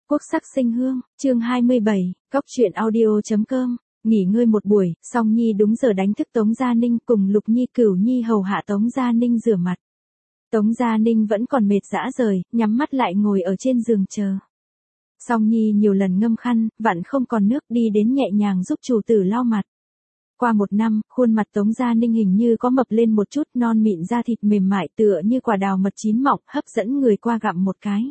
Quốc sắc sinh hương, chương 27, Cóc truyện audio.com. Nghỉ ngơi một buổi, Song Nhi đúng giờ đánh thức Tống Gia Ninh cùng Lục Nhi Cửu Nhi hầu hạ Tống Gia Ninh rửa mặt. Tống Gia Ninh vẫn còn mệt dã rời, nhắm mắt lại ngồi ở trên giường chờ. Song Nhi nhiều lần ngâm khăn, vặn không còn nước đi đến nhẹ nhàng giúp chủ tử lau mặt. Qua một năm, khuôn mặt Tống Gia Ninh hình như có mập lên một chút, non mịn da thịt mềm mại tựa như quả đào mật chín mọng, hấp dẫn người qua gặm một cái.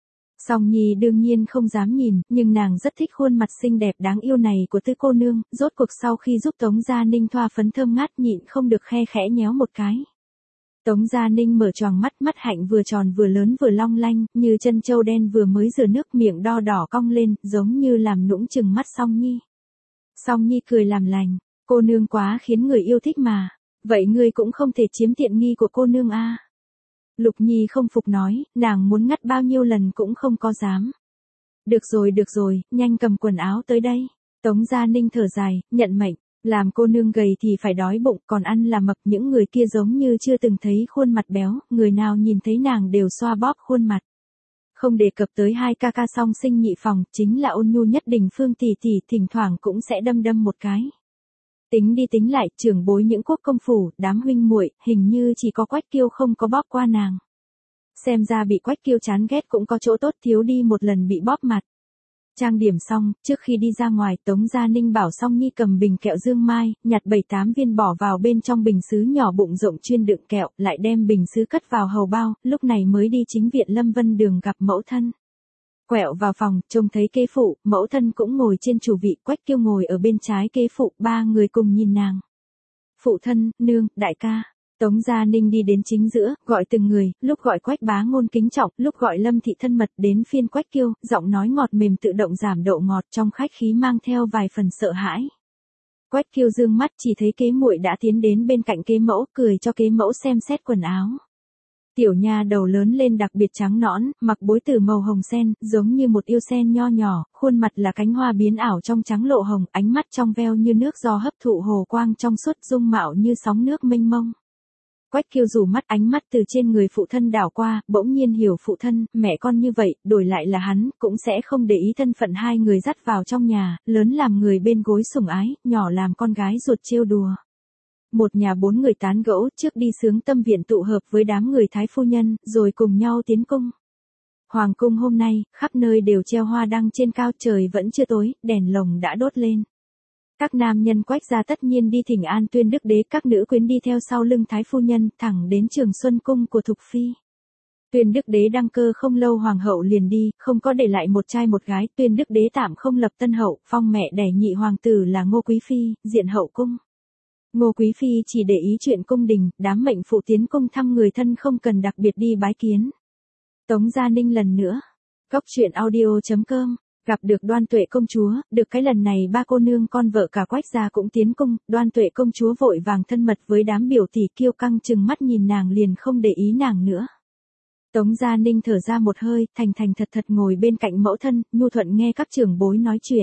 Song Nhi đương nhiên không dám nhìn, nhưng nàng rất thích khuôn mặt xinh đẹp đáng yêu này của Tứ cô nương, rốt cuộc sau khi giúp Tống Gia Ninh thoa phấn thơm ngát nhịn không được khe khẽ nhéo một cái. Tống Gia Ninh mở choàng mắt, mắt hạnh vừa tròn vừa lớn vừa long lanh, như chân trâu đen vừa mới rửa nước, miệng đo đỏ cong lên, giống như làm nũng chừng mắt Song Nhi. Song Nhi cười làm lành, cô nương quá khiến người yêu thích mà, vậy ngươi cũng không thể chiếm tiện nghi của cô nương a. Lục Nhi không phục nói, nàng muốn ngắt bao nhiêu lần cũng không có dám. Được rồi, nhanh cầm quần áo tới đây. Tống Gia Ninh thở dài, nhận mệnh, làm cô nương gầy thì phải đói bụng, còn ăn là mập. Những người kia giống như chưa từng thấy khuôn mặt béo, người nào nhìn thấy nàng đều xoa bóp khuôn mặt. Không đề cập tới hai ca ca song sinh nhị phòng, chính là Ôn Nhu nhất Đình Phương tỷ tỷ thỉnh thoảng cũng sẽ đâm một cái. Tính đi tính lại, trưởng bối những quốc công phủ, đám huynh muội, hình như chỉ có Quách Kiêu không có bóp qua nàng. Xem ra bị Quách Kiêu chán ghét cũng có chỗ tốt, thiếu đi một lần bị bóp mặt. Trang điểm xong, trước khi đi ra ngoài, Tống Gia Ninh bảo Song Nhi cầm bình kẹo Dương Mai, nhặt 7-8 viên bỏ vào bên trong bình sứ nhỏ bụng rộng chuyên đựng kẹo, lại đem bình sứ cất vào hầu bao, lúc này mới đi chính viện Lâm Vân Đường gặp mẫu thân. Quẹo vào phòng, trông thấy kế phụ, mẫu thân cũng ngồi trên chủ vị, Quách Kiêu ngồi ở bên trái kế phụ, ba người cùng nhìn nàng. Phụ thân, nương, đại ca. Tống Gia Ninh đi đến chính giữa, gọi từng người, lúc gọi Quách bá ngôn kính trọng, lúc gọi Lâm thị thân mật, đến phiên Quách Kiêu, giọng nói ngọt mềm tự động giảm độ ngọt, trong khách khí mang theo vài phần sợ hãi. Quách Kiêu dương mắt chỉ thấy kế muội đã tiến đến bên cạnh kế mẫu, cười cho kế mẫu xem xét quần áo. Tiểu nha đầu lớn lên đặc biệt trắng nõn, mặc bối từ màu hồng sen, giống như một yêu sen nho nhỏ, khuôn mặt là cánh hoa biến ảo trong trắng lộ hồng, ánh mắt trong veo như nước gió hấp thụ hồ quang trong suốt, dung mạo như sóng nước mênh mông. Quách Kiêu rủ mắt, ánh mắt từ trên người phụ thân đảo qua, bỗng nhiên hiểu phụ thân, mẹ con như vậy, đổi lại là hắn, cũng sẽ không để ý thân phận hai người dắt vào trong nhà, lớn làm người bên gối sủng ái, nhỏ làm con gái ruột trêu đùa. Một nhà 4 người tán gẫu, trước đi sướng tâm viện tụ hợp với đám người thái phu nhân, rồi cùng nhau tiến cung. Hoàng cung hôm nay, khắp nơi đều treo hoa đăng trên cao, trời vẫn chưa tối, đèn lồng đã đốt lên. Các nam nhân Quách gia tất nhiên đi thỉnh an Tuyên Đức Đế, các nữ quyến đi theo sau lưng thái phu nhân, thẳng đến Trường Xuân cung của Thục phi. Tuyên Đức Đế đăng cơ không lâu hoàng hậu liền đi, không có để lại một trai một gái, Tuyên Đức Đế tạm không lập tân hậu, phong mẹ đẻ nhị hoàng tử là Ngô Quý phi, diện hậu cung. Ngô Quý phi chỉ để ý chuyện cung đình, đám mệnh phụ tiến cung thăm người thân không cần đặc biệt đi bái kiến. Tống Gia Ninh lần nữa. Cóc truyện audio.com. Gặp được Đoan Tuệ công chúa, được cái lần này ba cô nương con vợ cả Quách gia cũng tiến cung, Đoan Tuệ công chúa vội vàng thân mật với đám biểu tỷ kiêu căng, chừng mắt nhìn nàng liền không để ý nàng nữa. Tống Gia Ninh thở ra một hơi, thành thật ngồi bên cạnh mẫu thân, nhu thuận nghe các trưởng bối nói chuyện.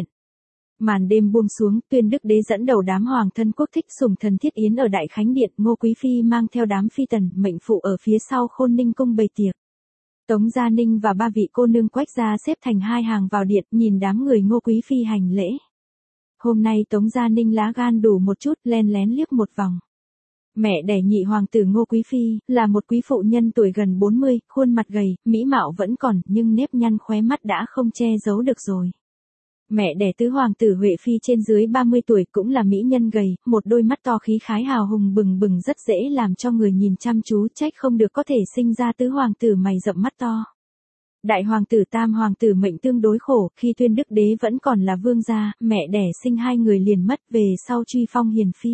Màn đêm buông xuống, Tuyên Đức Đế dẫn đầu đám hoàng thân quốc thích sủng thần thiết yến ở Đại Khánh Điện, Ngô Quý phi mang theo đám phi tần, mệnh phụ ở phía sau Khôn Ninh cung bày tiệc. Tống Gia Ninh và ba vị cô nương Quách gia xếp thành hai hàng vào điện, nhìn đám người Ngô Quý phi hành lễ. Hôm nay Tống Gia Ninh lá gan đủ một chút, len lén liếc một vòng. Mẹ đẻ nhị hoàng tử Ngô Quý phi, là một quý phụ nhân tuổi gần 40, khuôn mặt gầy, mỹ mạo vẫn còn, nhưng nếp nhăn khóe mắt đã không che giấu được rồi. Mẹ đẻ tứ hoàng tử Huệ phi trên dưới 30 tuổi cũng là mỹ nhân gầy, một đôi mắt to khí khái hào hùng bừng rất dễ làm cho người nhìn chăm chú, trách không được có thể sinh ra tứ hoàng tử mày rậm mắt to. Đại hoàng tử tam hoàng tử mệnh tương đối khổ, khi Tuyên Đức Đế vẫn còn là vương gia, mẹ đẻ sinh hai người liền mất, về sau truy phong hiền phi.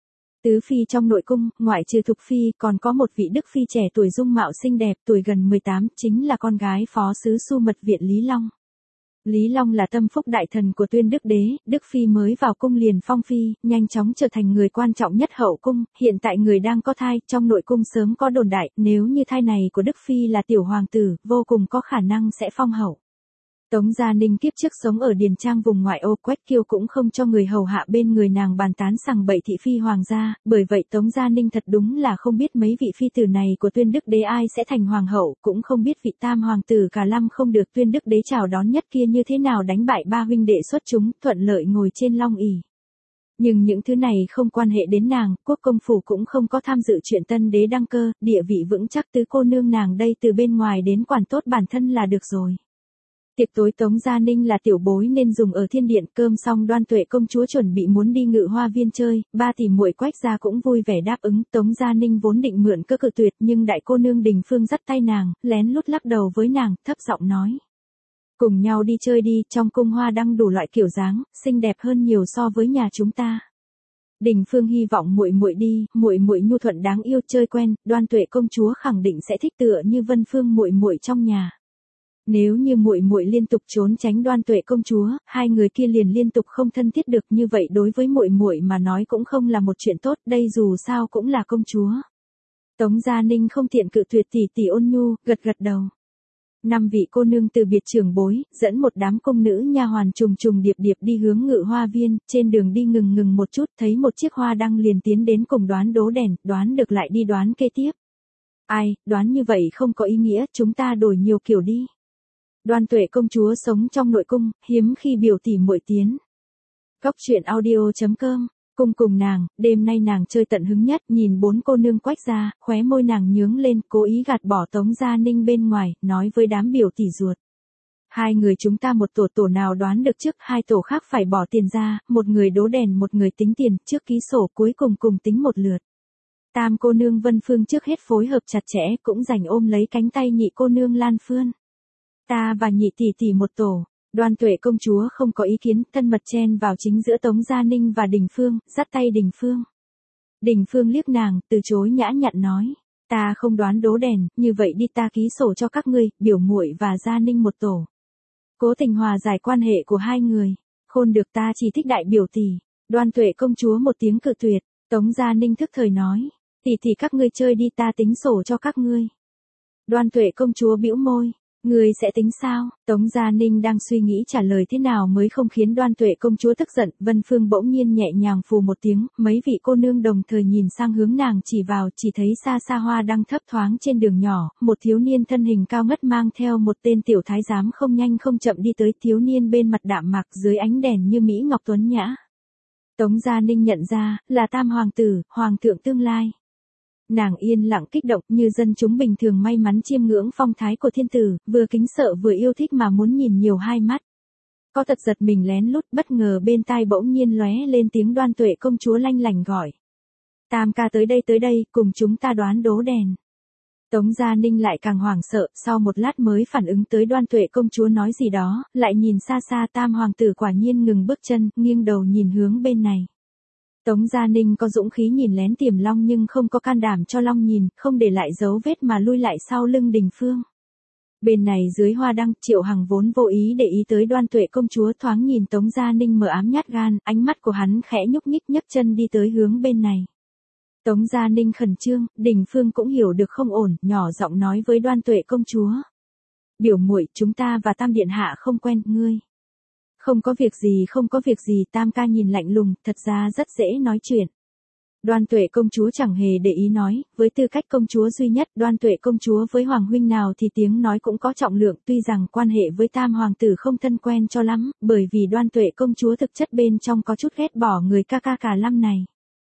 Tứ phi trong nội cung, ngoại trừ Thục phi, còn có một vị đức phi trẻ tuổi dung mạo xinh đẹp, tuổi gần 18, chính là con gái phó sứ Su Mật Viện Lý Long. Lý Long là tâm phúc đại thần của Tuyên Đức Đế, Đức phi mới vào cung liền phong phi, nhanh chóng trở thành người quan trọng nhất hậu cung, hiện tại người đang có thai, trong nội cung sớm có đồn đại, nếu như thai này của Đức phi là tiểu hoàng tử, vô cùng có khả năng sẽ phong hậu. Tống Gia Ninh kiếp trước sống ở Điền Trang vùng ngoại ô, Quách Kiêu cũng không cho người hầu hạ bên người nàng bàn tán sằng bậy thị phi hoàng gia, bởi vậy Tống Gia Ninh thật đúng là không biết mấy vị phi tử này của Tuyên Đức Đế ai sẽ thành hoàng hậu, cũng không biết vị tam hoàng tử Cả Lâm không được Tuyên Đức Đế chào đón nhất kia như thế nào đánh bại ba huynh đệ xuất chúng, thuận lợi ngồi trên long ỷ. Nhưng những thứ này không quan hệ đến nàng, quốc công phủ cũng không có tham dự chuyện tân đế đăng cơ, địa vị vững chắc tứ cô nương nàng đây từ bên ngoài đến quản tốt bản thân là được rồi. Tiệc tối Tống Gia Ninh là tiểu bối nên dùng ở thiên điện, cơm xong Đoan Tuệ công chúa chuẩn bị muốn đi Ngự Hoa Viên chơi, ba tỷ muội Quách gia cũng vui vẻ đáp ứng. Tống Gia Ninh vốn định mượn cơ cự tuyệt nhưng đại cô nương Đình Phương dắt tay nàng, lén lút lắc đầu với nàng, thấp giọng nói: cùng nhau đi chơi đi, trong cung hoa đăng đủ loại kiểu dáng, xinh đẹp hơn nhiều so với nhà chúng ta. Đình Phương hy vọng muội muội đi, muội muội nhu thuận đáng yêu chơi quen, Đoan Tuệ công chúa khẳng định sẽ thích tựa như Vân Phương muội muội trong nhà. Nếu như muội muội liên tục trốn tránh Đoan Tuệ công chúa, hai người kia liền liên tục không thân thiết được, như vậy đối với muội muội mà nói cũng không là một chuyện tốt, đây dù sao cũng là công chúa. Tống Gia Ninh không tiện cự tuyệt, tỷ tỷ ôn nhu, gật gật đầu. 5 vị cô nương từ biệt trưởng bối, dẫn một đám công nữ nha hoàn trùng trùng điệp điệp đi hướng Ngự Hoa Viên, trên đường đi ngừng một chút, thấy một chiếc hoa đăng liền tiến đến cùng đoán đố đèn, đoán được lại đi đoán kế tiếp. Ai, đoán như vậy không có ý nghĩa, chúng ta đổi nhiều kiểu đi. Đoan Tuệ công chúa sống trong nội cung, hiếm khi biểu tỷ muội tiến. Góc truyện audio.com, cung cùng nàng, đêm nay nàng chơi tận hứng nhất, nhìn 4 cô nương Quách gia, khóe môi nàng nhướng lên, cố ý gạt bỏ Tống Gia Ninh bên ngoài, nói với đám biểu tỷ ruột: hai người chúng ta một tổ nào đoán được trước, hai tổ khác phải bỏ tiền ra, một người đố đèn một người tính tiền, trước ký sổ cuối cùng tính một lượt. Tam cô nương Vân Phương trước hết phối hợp chặt chẽ, cũng rảnh ôm lấy cánh tay nhị cô nương Lan Phương. Ta và nhị tỷ tỷ một tổ. Đoan Tuệ công chúa không có ý kiến, thân mật chen vào chính giữa Tống Gia Ninh và Đình Phương, dắt tay Đình Phương. Đình Phương liếc nàng, từ chối nhã nhặn nói: ta không đoán đố đèn, như vậy đi ta ký sổ cho các ngươi, biểu muội và Gia Ninh một tổ. Cố tình hòa giải quan hệ của hai người. Khôn được, ta chỉ thích đại biểu tỷ. Đoan Tuệ công chúa một tiếng cự tuyệt. Tống Gia Ninh thức thời nói: tỷ tỷ các ngươi chơi đi, ta tính sổ cho các ngươi. Đoan Tuệ công chúa bĩu môi: ngươi sẽ tính sao? Tống Gia Ninh đang suy nghĩ trả lời thế nào mới không khiến Đoan Tuệ công chúa tức giận, Vân Phương bỗng nhiên nhẹ nhàng phù một tiếng, mấy vị cô nương đồng thời nhìn sang hướng nàng chỉ vào, chỉ thấy xa xa hoa đăng thấp thoáng trên đường nhỏ, một thiếu niên thân hình cao ngất mang theo một tên tiểu thái giám không nhanh không chậm đi tới, thiếu niên bên mặt đạm mạc dưới ánh đèn như mỹ ngọc tuấn nhã. Tống Gia Ninh nhận ra, là tam hoàng tử, hoàng thượng tương lai. Nàng yên lặng kích động như dân chúng bình thường may mắn chiêm ngưỡng phong thái của thiên tử, vừa kính sợ vừa yêu thích mà muốn nhìn nhiều hai mắt. Có tật giật mình lén lút, bất ngờ bên tai bỗng nhiên lóe lên tiếng Đoan Tuệ công chúa lanh lảnh gọi: tam ca tới đây, cùng chúng ta đoán đố đèn. Tống Gia Ninh lại càng hoảng sợ, sau một lát mới phản ứng tới Đoan Tuệ công chúa nói gì đó, lại nhìn xa xa tam hoàng tử quả nhiên ngừng bước chân, nghiêng đầu nhìn hướng bên này. Tống Gia Ninh có dũng khí nhìn lén Tiềm Long nhưng không có can đảm cho Long nhìn, không để lại dấu vết mà lui lại sau lưng Đình Phương. Bên này dưới hoa đăng, Triệu Hằng vốn vô ý để ý tới Đoan Tuệ công chúa, thoáng nhìn Tống Gia Ninh mở ám nhát gan, ánh mắt của hắn khẽ nhúc nhích, nhấc chân đi tới hướng bên này. Tống Gia Ninh khẩn trương, Đình Phương cũng hiểu được không ổn, nhỏ giọng nói với Đoan Tuệ công chúa: biểu muội, chúng ta và Tam điện hạ không quen, ngươi. Không có việc gì, tam ca nhìn lạnh lùng, thật ra rất dễ nói chuyện. Đoan Tuệ công chúa chẳng hề để ý nói, với tư cách công chúa duy nhất, Đoan Tuệ công chúa với hoàng huynh nào thì tiếng nói cũng có trọng lượng, tuy rằng quan hệ với tam hoàng tử không thân quen cho lắm, bởi vì Đoan Tuệ công chúa thực chất bên trong có chút ghét bỏ người ca ca Cả Lâm này.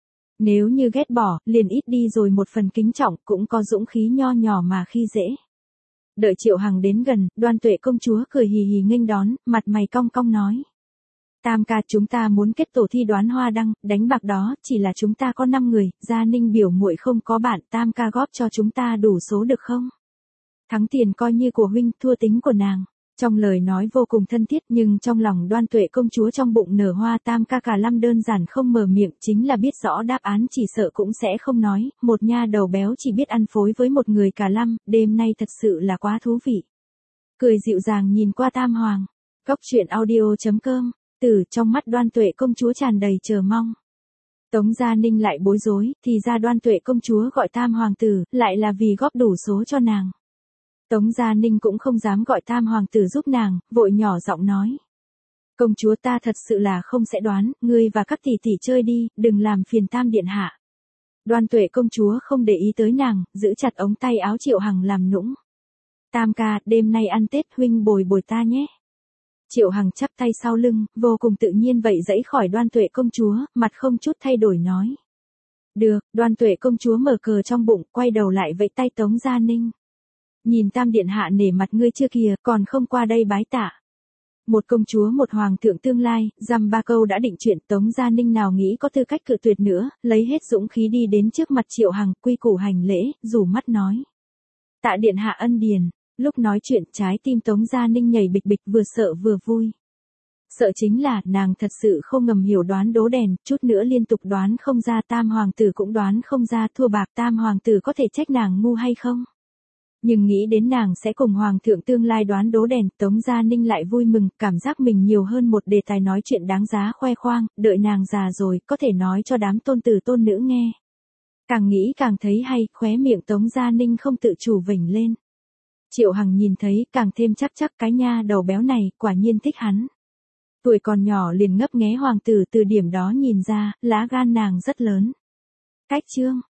Nếu như ghét bỏ, liền ít đi rồi một phần kính trọng, cũng có dũng khí nho nhỏ mà khi dễ. Đợi Triệu Hằng đến gần, Đoan Tuệ công chúa cười hì hì nghênh đón, mặt mày cong cong nói: tam ca, chúng ta muốn kết tổ thi đoán hoa đăng, đánh bạc đó, chỉ là chúng ta có 5 người, Gia Ninh biểu muội không có bạn, tam ca góp cho chúng ta đủ số được không? Thắng tiền coi như của huynh, thua tính của nàng. Trong lời nói vô cùng thân thiết nhưng trong lòng Đoan Tuệ công chúa trong bụng nở hoa, tam ca Cả Lâm đơn giản không mở miệng, chính là biết rõ đáp án chỉ sợ cũng sẽ không nói, một nha đầu béo chỉ biết ăn phối với một người Cả Lâm, đêm nay thật sự là quá thú vị. Cười dịu dàng nhìn qua tam hoàng. Góc truyện audio.com, trong mắt Đoan Tuệ công chúa tràn đầy chờ mong. Tống Gia Ninh lại bối rối, thì ra Đoan Tuệ công chúa gọi tam hoàng tử, lại là vì góp đủ số cho nàng. Tống Gia Ninh cũng không dám gọi tam hoàng tử giúp nàng, vội nhỏ giọng nói. Công chúa ta thật sự là không sẽ đoán, ngươi và các tỷ tỷ chơi đi, đừng làm phiền tam điện hạ. Đoan Tuệ công chúa không để ý tới nàng, giữ chặt ống tay áo Triệu Hằng làm nũng. Tam ca, đêm nay ăn Tết huynh bồi bồi ta nhé. Triệu Hằng chắp tay sau lưng, vô cùng tự nhiên vậy dãy khỏi Đoan Tuệ công chúa, mặt không chút thay đổi nói. Được, Đoan Tuệ công chúa mở cờ trong bụng, quay đầu lại vẫy tay Tống Gia Ninh. Nhìn tam điện hạ nể mặt ngươi chưa kìa, còn không qua đây bái tạ. Một công chúa một hoàng thượng tương lai, dăm ba câu đã định chuyện, Tống Gia Ninh nào nghĩ có tư cách cự tuyệt nữa, lấy hết dũng khí đi đến trước mặt Triệu Hằng, quy củ hành lễ, rủ mắt nói. Tạ điện hạ ân điền. Lúc nói chuyện trái tim Tống Gia Ninh nhảy bịch bịch, vừa sợ vừa vui. Sợ chính là nàng thật sự không ngầm hiểu đoán đố đèn, chút nữa liên tục đoán không ra, tam hoàng tử cũng đoán không ra, thua bạc, tam hoàng tử có thể trách nàng ngu hay không? Nhưng nghĩ đến nàng sẽ cùng hoàng thượng tương lai đoán đố đèn, Tống Gia Ninh lại vui mừng, cảm giác mình nhiều hơn một đề tài nói chuyện đáng giá khoe khoang, đợi nàng già rồi, có thể nói cho đám tôn tử tôn nữ nghe. Càng nghĩ càng thấy hay, khóe miệng Tống Gia Ninh không tự chủ vểnh lên. Triệu Hằng nhìn thấy, càng thêm chắc cái nha đầu béo này, quả nhiên thích hắn. Tuổi còn nhỏ liền ngấp nghé hoàng tử, từ điểm đó nhìn ra, lá gan nàng rất lớn. Cách chương.